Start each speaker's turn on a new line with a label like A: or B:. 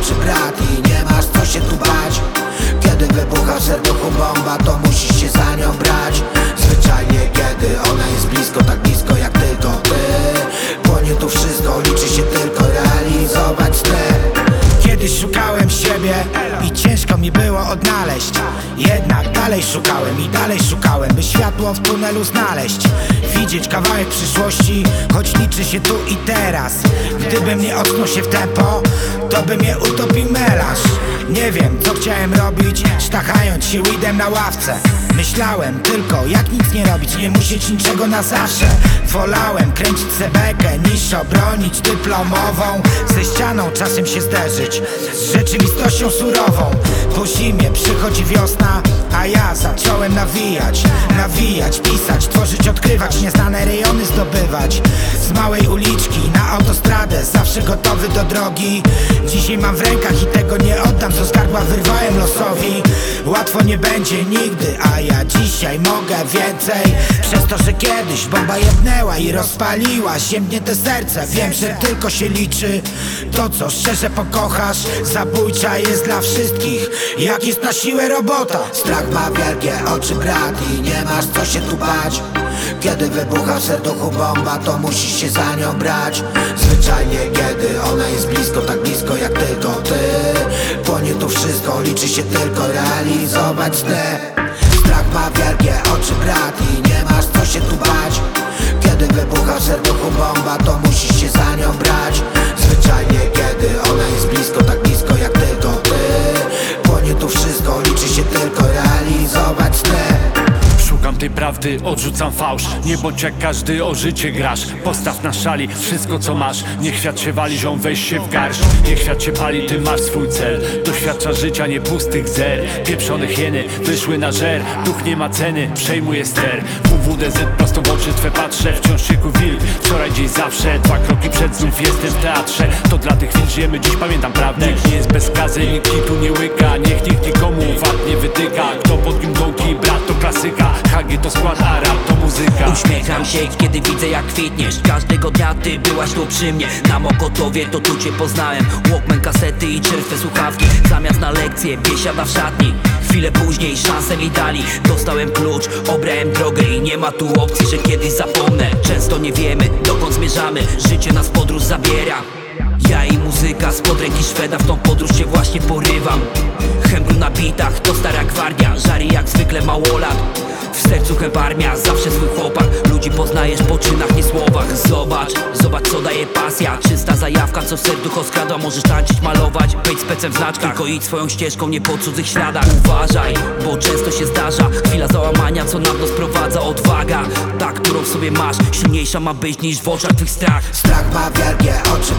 A: oczy brat i nie masz co się tu bać. Kiedy wybucha w serduchu bomba, to musisz się za nią brać. Zwyczajnie kiedy ona jest blisko, tak blisko jak tylko ty. Płonie tu wszystko, liczy się tylko realizować sny. Kiedyś szukałem siebie i ciężko mi było odnaleźć. Jednak dalej szukałem i dalej szukałem, by światło w tunelu znaleźć. Widzieć kawałek przyszłości, choć liczy się tu i teraz. Gdybym nie ocknął się w tempo, to by mnie utopił melarz. Nie wiem co chciałem robić, sztachając się weedem na ławce. Myślałem tylko jak nic nie robić, nie musieć niczego na zawsze. Wolałem kręcić se bekę niż obronić dyplomową. Ze ścianą czasem się zderzyć, z rzeczywistością surową. Po zimie przychodzi wiosna, a ja zacząłem nawijać, pisać, tworzyć, odkrywać, nieznane rejony zdobywać. Z małej uliczki na autostradę, zawsze gotowy do drogi. Dzisiaj mam w rękach i tego nie oddam, co z gardła wyrwałem losowi. Łatwo nie będzie nigdy, a ja dzisiaj mogę więcej. Przez to, że kiedyś bomba jebnęła i rozpaliła ziemnięte serce. Wiem, że tylko się liczy to, co szczerze pokochasz. Zabójcza jest dla wszystkich, jak jest na siłę robota. Strach ma wielkie oczy brat i nie masz co się tu bać. Kiedy wybucha w serduchu bomba, to musisz się za nią brać. Zwyczajnie kiedy ona jest blisko, tak blisko jak tylko ty. Płonie tu wszystko, liczy się tylko realizować sny. Strach ma wielkie oczy brat i nie masz co się tu bać. Kiedy wybucha w serduchu bomba, to musisz się za nią brać. Zwyczajnie kiedy ona jest blisko, tak blisko jak tylko ty. Płonie tu wszystko, liczy się tylko realizować sny.
B: Szukam tej prawdy, odrzucam fałsz. Nie bądź jak każdy, o życie grasz. Postaw na szali wszystko co masz. Niech świat się wali, ziom, weź się w garść. Niech świat się pali, ty masz swój cel. Doświadcza życia, nie pustych zer. Pieprzone hieny wyszły na żer. Duch nie ma ceny, przejmuje ster. WWDZ prosto w oczy twe patrzę. Wciąż szyku wilk, wczoraj dziś zawsze. 2 kroki przed znów jestem w teatrze. To dla tych chwil żyjemy, dziś pamiętam prawdę. Nikt nie jest bez skazy, nikt tu nie łyka. Niech nikt nikomu wad nie wytyka. Kto pod nim dołki, brat to klasyka. HG to skład, a rap to muzyka.
C: Uśmiecham się, kiedy widzę jak kwitniesz. Każdego dnia ty byłaś tu przy mnie. Na Mokotowie to tu cię poznałem. Walkman, kasety i czerwone słuchawki. Zamiast na lekcje, biesiada w szatni. Chwilę później szansę mi dali. Dostałem klucz, obrałem drogę i nie ma tu opcji, że kiedyś zapomnę. Często nie wiemy, dokąd zmierzamy. Życie nas podróż zabiera. Ja i muzyka spod ręki Szweda, w tą podróż się właśnie porywam. Hembru na bitach, to stara gwardia. Żary jak zwykle małolat. W sercu chęb armia, zawsze swój chłopak. Ludzi poznajesz po czynach, nie słowach. Zobacz co daje pasja. Czysta zajawka, co w serducho skradła. Możesz tańczyć, malować, być specem w znaczkach. Tylko idź swoją ścieżką, nie po cudzych śladach. Uważaj, bo często się zdarza chwila załamania, co nam to sprowadza. Odwaga, ta, którą w sobie masz, silniejsza ma być niż w oczach twych strach.
A: Strach ma wielkie oczy